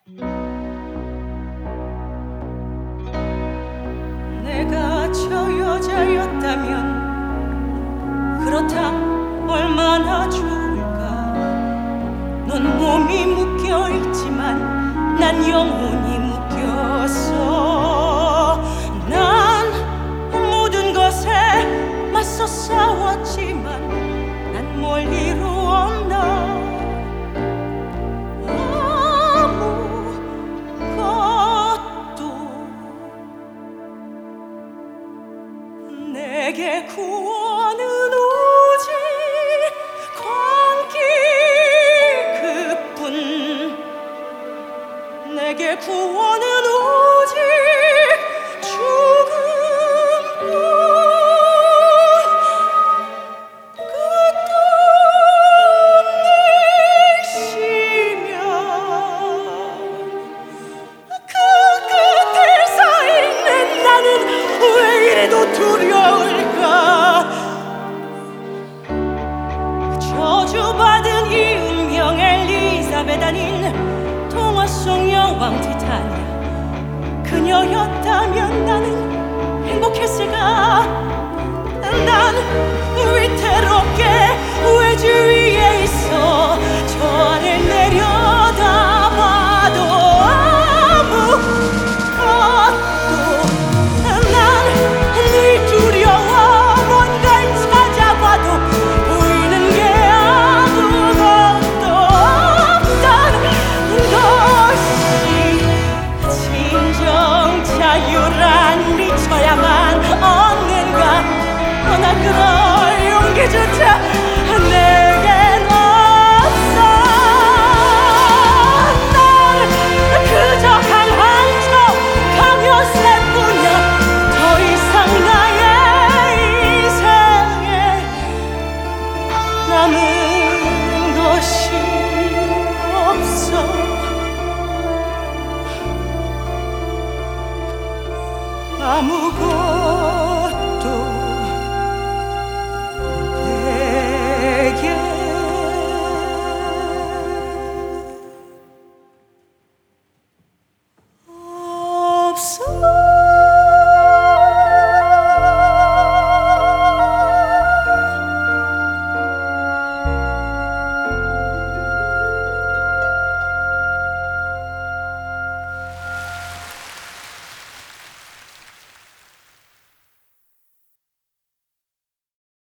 내가 저 여자였다면 그렇다면 얼마나 좋을까. 넌 몸이 묶여있지만 난 영혼이 묶였어. 난 모든 것에 맞서 싸웠지만 난 뭘 이루었나. 내게 구원은 오직 광기 그뿐. 내게 구원은 오직 죽음뿐. 끝없는 시면 그 끝을 서 있는 나는 왜 이래도 두려울까. 저주받은 이 운명 엘리자벳 아닌 동화 속 여왕 티타니아. 그녀였다면 나는 행복했을까. 난 위태롭게 외주위